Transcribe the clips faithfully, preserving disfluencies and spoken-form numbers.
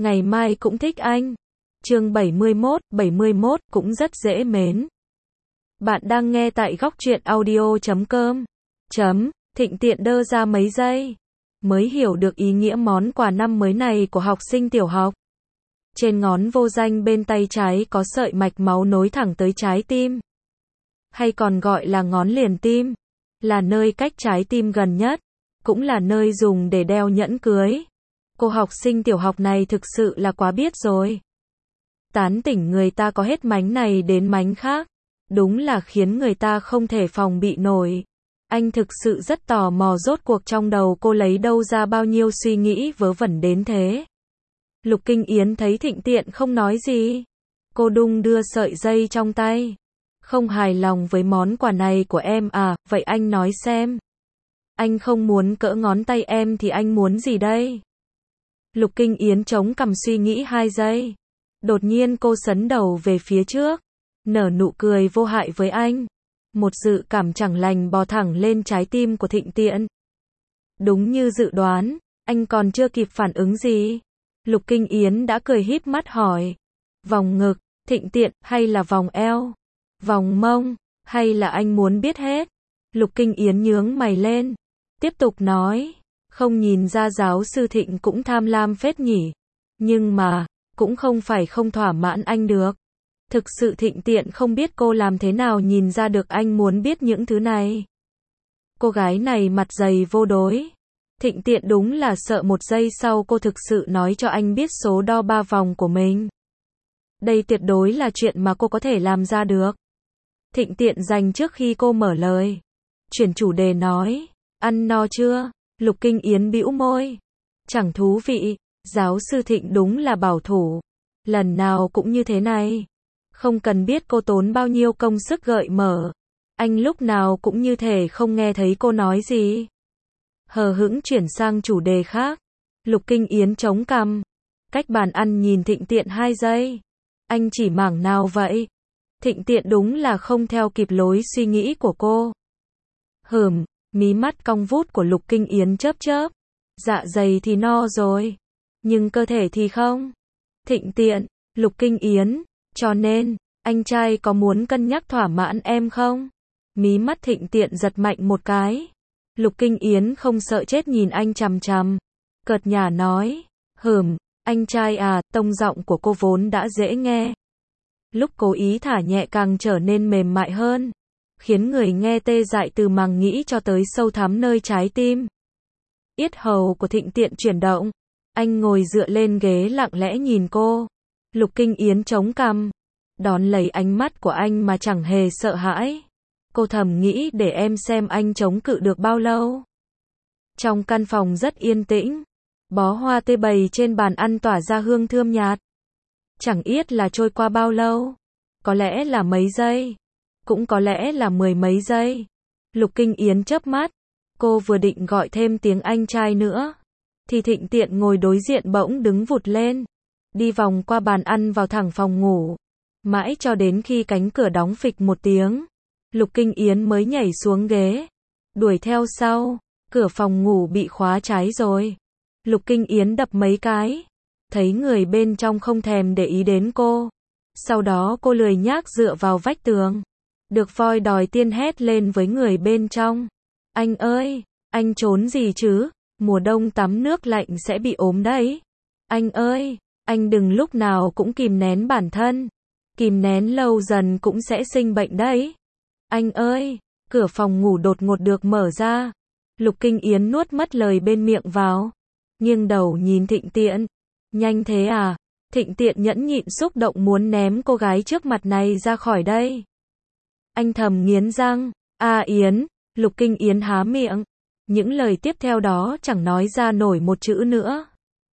ngày mai cũng thích anh. Chương bảy mươi mốt, bảy mươi mốt cũng rất dễ mến. Bạn đang nghe tại góc truyện audio chấm com. Chấm, Thịnh tiện đơ ra mấy giây. Mới hiểu được ý nghĩa món quà năm mới này của học sinh tiểu học. Trên ngón vô danh bên tay trái có sợi mạch máu nối thẳng tới trái tim. Hay còn gọi là ngón liền tim. Là nơi cách trái tim gần nhất. Cũng là nơi dùng để đeo nhẫn cưới. Cô học sinh tiểu học này thực sự là quá biết rồi. Tán tỉnh người ta có hết mánh này đến mánh khác. Đúng là khiến người ta không thể phòng bị nổi. Anh thực sự rất tò mò rốt cuộc trong đầu cô lấy đâu ra bao nhiêu suy nghĩ vớ vẩn đến thế. Lục Kinh Yến thấy Thịnh tiện không nói gì. Cô đung đưa sợi dây trong tay. Không hài lòng với món quà này của em à, vậy anh nói xem. Anh không muốn cỡ ngón tay em thì anh muốn gì đây? Lục Kinh Yến chống cằm suy nghĩ hai giây. Đột nhiên cô sấn đầu về phía trước. Nở nụ cười vô hại với anh. Một dự cảm chẳng lành bò thẳng lên trái tim của Thịnh tiện. Đúng như dự đoán, anh còn chưa kịp phản ứng gì. Lục Kinh Yến đã cười híp mắt hỏi. Vòng ngực, Thịnh tiện, hay là vòng eo? Vòng mông, hay là anh muốn biết hết? Lục Kinh Yến nhướng mày lên. Tiếp tục nói. Không nhìn ra giáo sư Thịnh cũng tham lam phết nhỉ. Nhưng mà, cũng không phải không thỏa mãn anh được. Thực sự Thịnh tiện không biết cô làm thế nào nhìn ra được anh muốn biết những thứ này. Cô gái này mặt dày vô đối. Thịnh tiện đúng là sợ một giây sau cô thực sự nói cho anh biết số đo ba vòng của mình. Đây tuyệt đối là chuyện mà cô có thể làm ra được. Thịnh tiện dành trước khi cô mở lời. Chuyển chủ đề nói. Ăn no chưa? Lục Kinh Yến bĩu môi. Chẳng thú vị. Giáo sư Thịnh đúng là bảo thủ. Lần nào cũng như thế này. Không cần biết cô tốn bao nhiêu công sức gợi mở. Anh lúc nào cũng như thể không nghe thấy cô nói gì. Hờ hững chuyển sang chủ đề khác. Lục Kinh Yến chống cằm. Cách bàn ăn nhìn Thịnh tiện hai giây. Anh chỉ mảng nào vậy? Thịnh tiện đúng là không theo kịp lối suy nghĩ của cô. Hừm, mí mắt cong vút của Lục Kinh Yến chớp chớp. Dạ dày thì no rồi. Nhưng cơ thể thì không. Thịnh tiện, Lục Kinh Yến. Cho nên, anh trai có muốn cân nhắc thỏa mãn em không? Mí mắt Thịnh tiện giật mạnh một cái. Lục Kinh Yến không sợ chết nhìn anh chằm chằm. Cợt nhả nói. Hừm, anh trai à, tông giọng của cô vốn đã dễ nghe. Lúc cố ý thả nhẹ càng trở nên mềm mại hơn. Khiến người nghe tê dại từ màng nhĩ cho tới sâu thẳm nơi trái tim. Yết hầu của Thịnh tiện chuyển động. Anh ngồi dựa lên ghế lặng lẽ nhìn cô. Lục Kinh Yến chống cằm. Đón lấy ánh mắt của anh mà chẳng hề sợ hãi. Cô thầm nghĩ để em xem anh chống cự được bao lâu. Trong căn phòng rất yên tĩnh. Bó hoa tê bày trên bàn ăn tỏa ra hương thơm nhạt. Chẳng biết là trôi qua bao lâu. Có lẽ là mấy giây. Cũng có lẽ là mười mấy giây. Lục Kinh Yến chớp mắt. Cô vừa định gọi thêm tiếng anh trai nữa. Thì Thịnh tiện ngồi đối diện bỗng đứng vụt lên. Đi vòng qua bàn ăn vào thẳng phòng ngủ. Mãi cho đến khi cánh cửa đóng phịch một tiếng. Lục Kinh Yến mới nhảy xuống ghế. Đuổi theo sau. Cửa phòng ngủ bị khóa trái rồi. Lục Kinh Yến đập mấy cái. Thấy người bên trong không thèm để ý đến cô. Sau đó cô lười nhác dựa vào vách tường. Được voi đòi tiên hét lên với người bên trong. Anh ơi, anh trốn gì chứ? Mùa đông tắm nước lạnh sẽ bị ốm đấy. Anh ơi, anh đừng lúc nào cũng kìm nén bản thân. Kìm nén lâu dần cũng sẽ sinh bệnh đấy. Anh ơi, cửa phòng ngủ đột ngột được mở ra. Lục Kinh Yến nuốt mất lời bên miệng vào. Nghiêng đầu nhìn Thịnh tiện. Nhanh thế à? Thịnh tiện nhẫn nhịn xúc động muốn ném cô gái trước mặt này ra khỏi đây. Anh thầm nghiến răng. A Yến, Lục Kinh Yến há miệng. Những lời tiếp theo đó chẳng nói ra nổi một chữ nữa.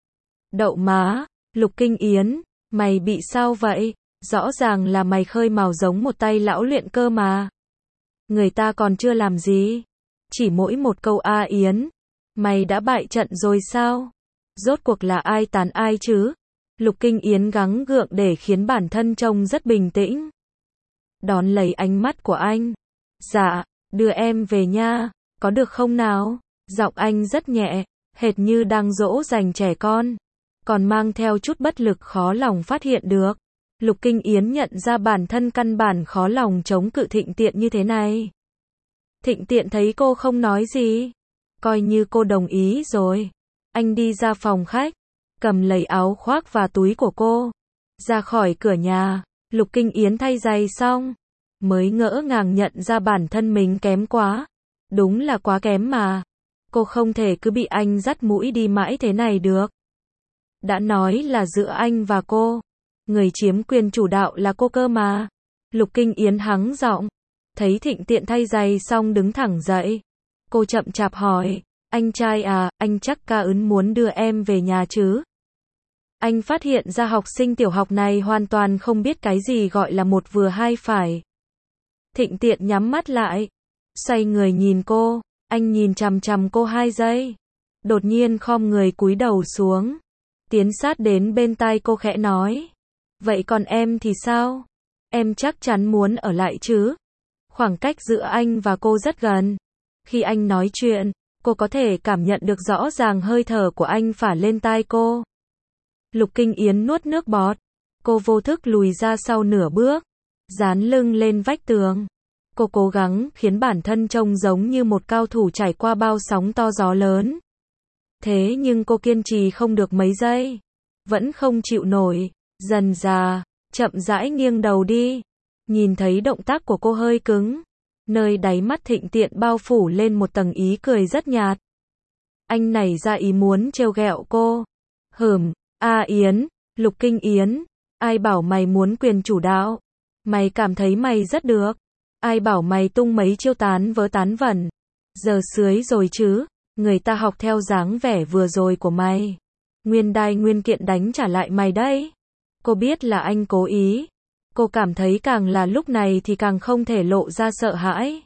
Đậu má, Lục Kinh Yến, mày bị sao vậy? Rõ ràng là mày khơi mào giống một tay lão luyện cơ mà. Người ta còn chưa làm gì. Chỉ mỗi một câu A Yến. Mày đã bại trận rồi sao? Rốt cuộc là ai tán ai chứ? Lục Kinh Yến gắng gượng để khiến bản thân trông rất bình tĩnh. Đón lấy ánh mắt của anh. Dạ, đưa em về nha, có được không nào? Giọng anh rất nhẹ, hệt như đang dỗ dành trẻ con. còn mang theo chút bất lực khó lòng phát hiện được. Lục Kinh Yến nhận ra bản thân căn bản khó lòng chống cự Thịnh Tiện như thế này. Thịnh Tiện thấy cô không nói gì, coi như cô đồng ý rồi. Anh đi ra phòng khách, cầm lấy áo khoác và túi của cô, ra khỏi cửa nhà. Lục Kinh Yến thay giày xong, mới ngỡ ngàng nhận ra bản thân mình kém quá. Đúng là quá kém mà. Cô không thể cứ bị anh dắt mũi đi mãi thế này được. Đã nói là giữa anh và cô, người chiếm quyền chủ đạo là cô cơ mà. Lục Kinh Yến hắng giọng, thấy Thịnh Tiện thay giày xong đứng thẳng dậy. Cô chậm chạp hỏi, anh trai à, anh chắc Ca Ấn muốn đưa em về nhà chứ? Anh phát hiện ra học sinh tiểu học này hoàn toàn không biết cái gì gọi là một vừa hai phải. Thịnh Tiện nhắm mắt lại, xoay người nhìn cô, anh nhìn chằm chằm cô hai giây. Đột nhiên khom người cúi đầu xuống, tiến sát đến bên tai cô khẽ nói, vậy còn em thì sao? Em chắc chắn muốn ở lại chứ? Khoảng cách giữa anh và cô rất gần. Khi anh nói chuyện, cô có thể cảm nhận được rõ ràng hơi thở của anh phả lên tai cô. Lục Kinh Yến nuốt nước bọt. Cô vô thức lùi ra sau nửa bước, dán lưng lên vách tường. Cô cố gắng khiến bản thân trông giống như một cao thủ trải qua bao sóng to gió lớn. Thế nhưng cô kiên trì không được mấy giây, vẫn không chịu nổi. Dần dà, chậm rãi nghiêng đầu đi. Nhìn thấy động tác của cô hơi cứng, nơi đáy mắt Thịnh Tiện bao phủ lên một tầng ý cười rất nhạt. Anh nảy ra ý muốn trêu ghẹo cô. Hửm, A Yến, Lục Kinh Yến, ai bảo mày muốn quyền chủ đạo? Mày cảm thấy mày rất được. Ai bảo mày tung mấy chiêu tán vớ tán vẩn? Giờ sưới rồi chứ, người ta học theo dáng vẻ vừa rồi của mày. Nguyên đai nguyên kiện đánh trả lại mày đấy. Cô biết là anh cố ý. Cô cảm thấy càng là lúc này thì càng không thể lộ ra sợ hãi.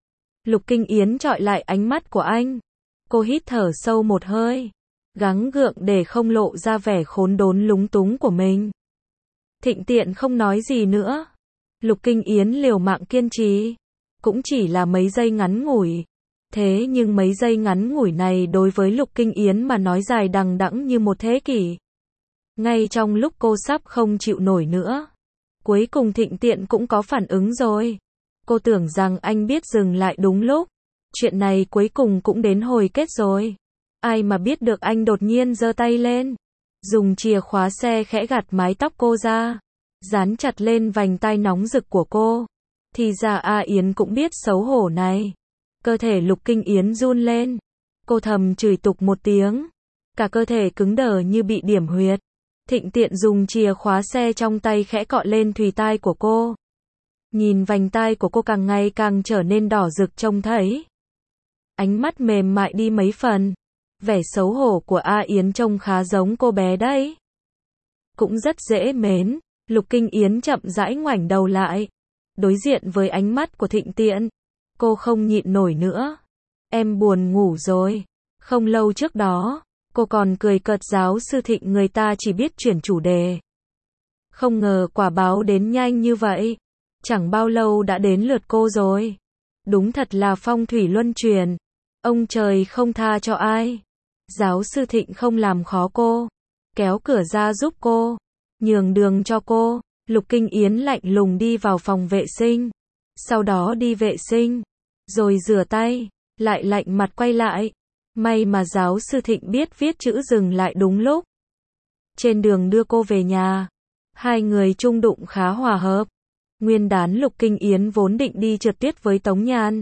Lục Kinh Yến chọi lại ánh mắt của anh. Cô hít thở sâu một hơi, gắng gượng để không lộ ra vẻ khốn đốn lúng túng của mình. Thịnh Tiện không nói gì nữa. Lục Kinh Yến liều mạng kiên trì. Cũng chỉ là mấy giây ngắn ngủi. Thế nhưng mấy giây ngắn ngủi này đối với Lục Kinh Yến mà nói dài đằng đẵng như một thế kỷ. Ngay trong lúc cô sắp không chịu nổi nữa, cuối cùng Thịnh Tiện cũng có phản ứng rồi. Cô tưởng rằng anh biết dừng lại đúng lúc. Chuyện này cuối cùng cũng đến hồi kết rồi. Ai mà biết được anh đột nhiên giơ tay lên, dùng chìa khóa xe khẽ gạt mái tóc cô ra, dán chặt lên vành tai nóng rực của cô. Thì ra A Yến cũng biết xấu hổ này. Cơ thể Lục Kinh Yến run lên. Cô thầm chửi tục một tiếng. Cả cơ thể cứng đờ như bị điểm huyệt. Thịnh Tiện dùng chìa khóa xe trong tay khẽ cọ lên thùy tai của cô. Nhìn vành tai của cô càng ngày càng trở nên đỏ rực trông thấy. Ánh mắt mềm mại đi mấy phần. Vẻ xấu hổ của A Yến trông khá giống cô bé đấy. Cũng rất dễ mến. Lục Kinh Yến chậm rãi ngoảnh đầu lại, đối diện với ánh mắt của Thịnh Tiện. Cô không nhịn nổi nữa. Em buồn ngủ rồi. Không lâu trước đó, cô còn cười cợt giáo sư Thịnh người ta chỉ biết chuyển chủ đề. Không ngờ quả báo đến nhanh như vậy. Chẳng bao lâu đã đến lượt cô rồi. Đúng thật là phong thủy luân chuyển. Ông trời không tha cho ai. Giáo sư Thịnh không làm khó cô, kéo cửa ra giúp cô, nhường đường cho cô. Lục Kinh Yến lạnh lùng đi vào phòng vệ sinh, sau đó đi vệ sinh, rồi rửa tay, lại lạnh mặt quay lại. May mà giáo sư Thịnh biết viết chữ dừng lại đúng lúc. Trên đường đưa cô về nhà, hai người chung đụng khá hòa hợp. Nguyên đán Lục Kinh Yến vốn định đi trượt tuyết với Tống Nhan.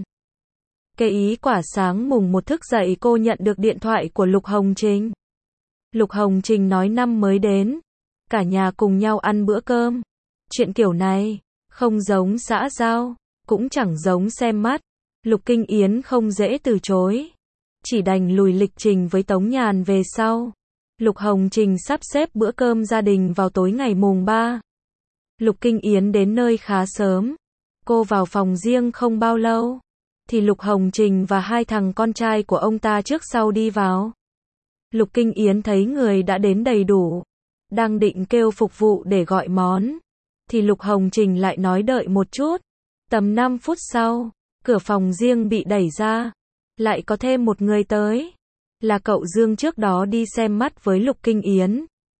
Cái ý quả sáng mùng một thức dậy cô nhận được điện thoại của Lục Hồng Trình. Lục Hồng Trình nói năm mới đến, cả nhà cùng nhau ăn bữa cơm. Chuyện kiểu này, không giống xã giao, cũng chẳng giống xem mắt. Lục Kinh Yến không dễ từ chối, chỉ đành lùi lịch trình với Tống Nhàn về sau. Lục Hồng Trình sắp xếp bữa cơm gia đình vào tối ngày mùng ba. Lục Kinh Yến đến nơi khá sớm. Cô vào phòng riêng không bao lâu, thì Lục Hồng Trình và hai thằng con trai của ông ta trước sau đi vào. Lục Kinh Yến thấy người đã đến đầy đủ, đang định kêu phục vụ để gọi món, thì Lục Hồng Trình lại nói đợi một chút. Tầm năm phút sau, cửa phòng riêng bị đẩy ra, lại có thêm một người tới. Là cậu Dương trước đó đi xem mắt với Lục Kinh Yến.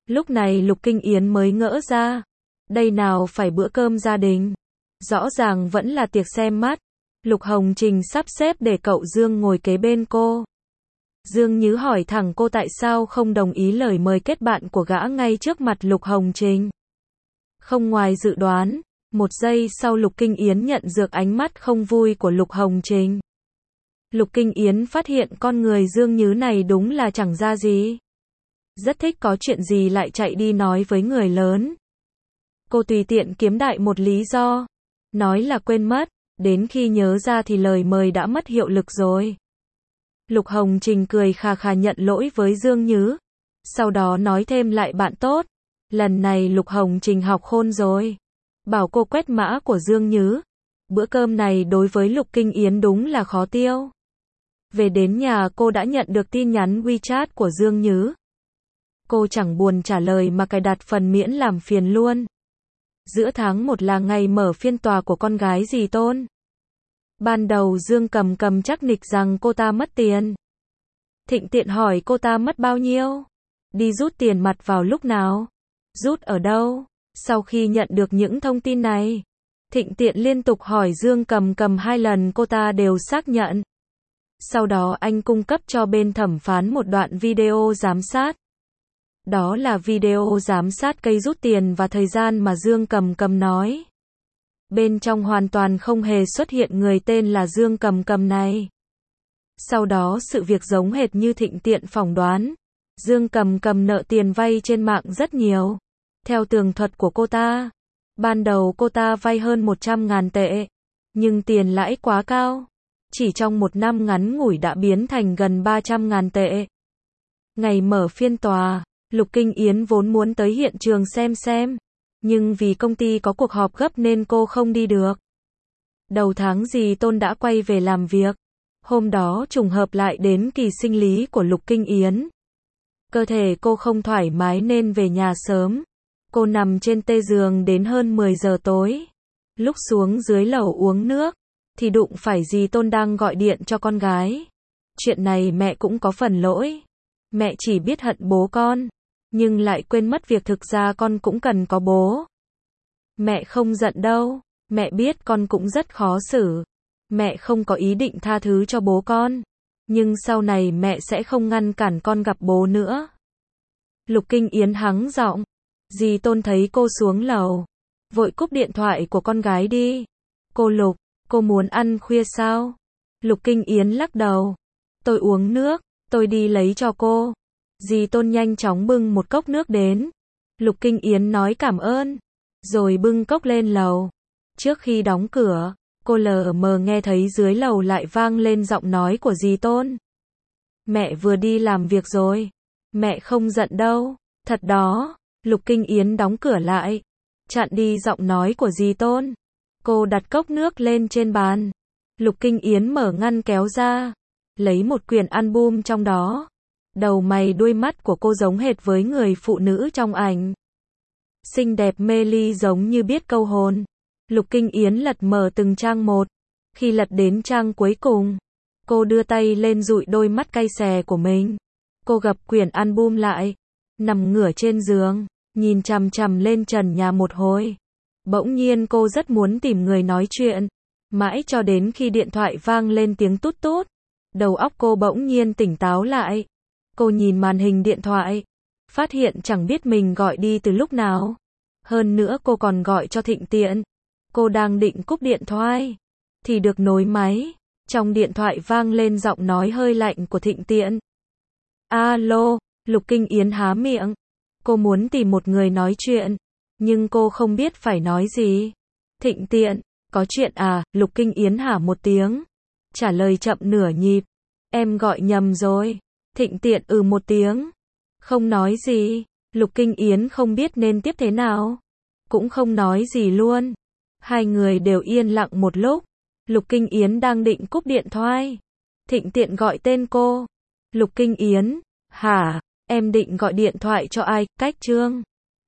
Lúc này Lục Kinh Yến mới ngỡ ra. Đây nào phải bữa cơm gia đình. Rõ ràng vẫn là tiệc xem mắt. Lục Hồng Trình sắp xếp để cậu Dương ngồi kế bên cô. Dương Nhứ hỏi thẳng cô tại sao không đồng ý lời mời kết bạn của gã ngay trước mặt Lục Hồng Trình. Không ngoài dự đoán, một giây sau Lục Kinh Yến nhận được ánh mắt không vui của Lục Hồng Trình. Lục Kinh Yến phát hiện con người Dương Nhứ này đúng là chẳng ra gì. Rất thích có chuyện gì lại chạy đi nói với người lớn. Cô tùy tiện kiếm đại một lý do. Nói là quên mất, đến khi nhớ ra thì lời mời đã mất hiệu lực rồi. Lục Hồng Trình cười khà khà nhận lỗi với Dương Nhứ. Sau đó nói thêm lại bạn tốt. Lần này Lục Hồng Trình học khôn rồi. Bảo cô quét mã của Dương Nhứ. Bữa cơm này đối với Lục Kinh Yến đúng là khó tiêu. Về đến nhà cô đã nhận được tin nhắn WeChat của Dương Nhứ. Cô chẳng buồn trả lời mà cài đặt phần miễn làm phiền luôn. Giữa tháng một là ngày mở phiên tòa của con gái dì Tôn. Ban đầu Dương Cầm Cầm chắc nịch rằng cô ta mất tiền. Thịnh Tiện hỏi cô ta mất bao nhiêu? Đi rút tiền mặt vào lúc nào? Rút ở đâu? Sau khi nhận được những thông tin này, Thịnh Tiện liên tục hỏi Dương Cầm Cầm hai lần cô ta đều xác nhận. Sau đó anh cung cấp cho bên thẩm phán một đoạn video giám sát. Đó là video giám sát cây rút tiền và thời gian mà Dương Cầm Cầm nói. Bên trong hoàn toàn không hề xuất hiện người tên là Dương Cầm Cầm này. Sau đó sự việc giống hệt như Thịnh Tiện phỏng đoán. Dương Cầm Cầm nợ tiền vay trên mạng rất nhiều. Theo tường thuật của cô ta, ban đầu cô ta vay hơn một trăm ngàn tệ. Nhưng tiền lãi quá cao. Chỉ trong một năm ngắn ngủi đã biến thành gần ba trăm ngàn tệ. Ngày mở phiên tòa, Lục Kinh Yến vốn muốn tới hiện trường xem xem. Nhưng vì công ty có cuộc họp gấp nên cô không đi được. Đầu tháng dì Tôn đã quay về làm việc. Hôm đó trùng hợp lại đến kỳ sinh lý của Lục Kinh Yến. Cơ thể cô không thoải mái nên về nhà sớm. Cô nằm trên tê giường đến hơn mười giờ tối. Lúc xuống dưới lầu uống nước, thì đụng phải dì Tôn đang gọi điện cho con gái. Chuyện này mẹ cũng có phần lỗi. Mẹ chỉ biết hận bố con, nhưng lại quên mất việc thực ra con cũng cần có bố. Mẹ không giận đâu, mẹ biết con cũng rất khó xử. Mẹ không có ý định tha thứ cho bố con. Nhưng sau này mẹ sẽ không ngăn cản con gặp bố nữa. Lục Kinh Yến hắng giọng. Dì Tôn thấy cô xuống lầu, vội cúp điện thoại của con gái đi. Cô Lục, cô muốn ăn khuya sao? Lục Kinh Yến lắc đầu. Tôi uống nước, tôi đi lấy cho cô. Dì Tôn nhanh chóng bưng một cốc nước đến. Lục Kinh Yến nói cảm ơn, rồi bưng cốc lên lầu. Trước khi đóng cửa, cô lờ mờ nghe thấy dưới lầu lại vang lên giọng nói của dì Tôn. Mẹ vừa đi làm việc rồi. Mẹ không giận đâu. Thật đó. Lục Kinh Yến đóng cửa lại, chặn đi giọng nói của dì Tôn. Cô đặt cốc nước lên trên bàn. Lục Kinh Yến mở ngăn kéo ra, lấy một quyển album trong đó. Đầu mày đuôi mắt của cô giống hệt với người phụ nữ trong ảnh. Xinh đẹp mê ly giống như biết câu hồn. Lục Kinh Yến lật mở từng trang một. Khi lật đến trang cuối cùng, cô đưa tay lên dụi đôi mắt cay xè của mình. Cô gập quyển album lại, nằm ngửa trên giường, nhìn chằm chằm lên trần nhà một hồi. Bỗng nhiên cô rất muốn tìm người nói chuyện. Mãi cho đến khi điện thoại vang lên tiếng tút tút, đầu óc cô bỗng nhiên tỉnh táo lại. Cô nhìn màn hình điện thoại, phát hiện chẳng biết mình gọi đi từ lúc nào. Hơn nữa cô còn gọi cho Thịnh Tiện. Cô đang định cúp điện thoại, thì được nối máy. Trong điện thoại vang lên giọng nói hơi lạnh của Thịnh Tiện. Alo, Lục Kinh Yến há miệng. Cô muốn tìm một người nói chuyện, nhưng cô không biết phải nói gì. Thịnh Tiện, có chuyện à? Lục Kinh Yến hả một tiếng, trả lời chậm nửa nhịp. Em gọi nhầm rồi. Thịnh Tiện ừ một tiếng, không nói gì. Lục Kinh Yến không biết nên tiếp thế nào, cũng không nói gì luôn. Hai người đều yên lặng một lúc. Lục Kinh Yến đang định cúp điện thoại, Thịnh Tiện gọi tên cô. Lục Kinh Yến, hả? Em định gọi điện thoại cho ai? Cách Trương.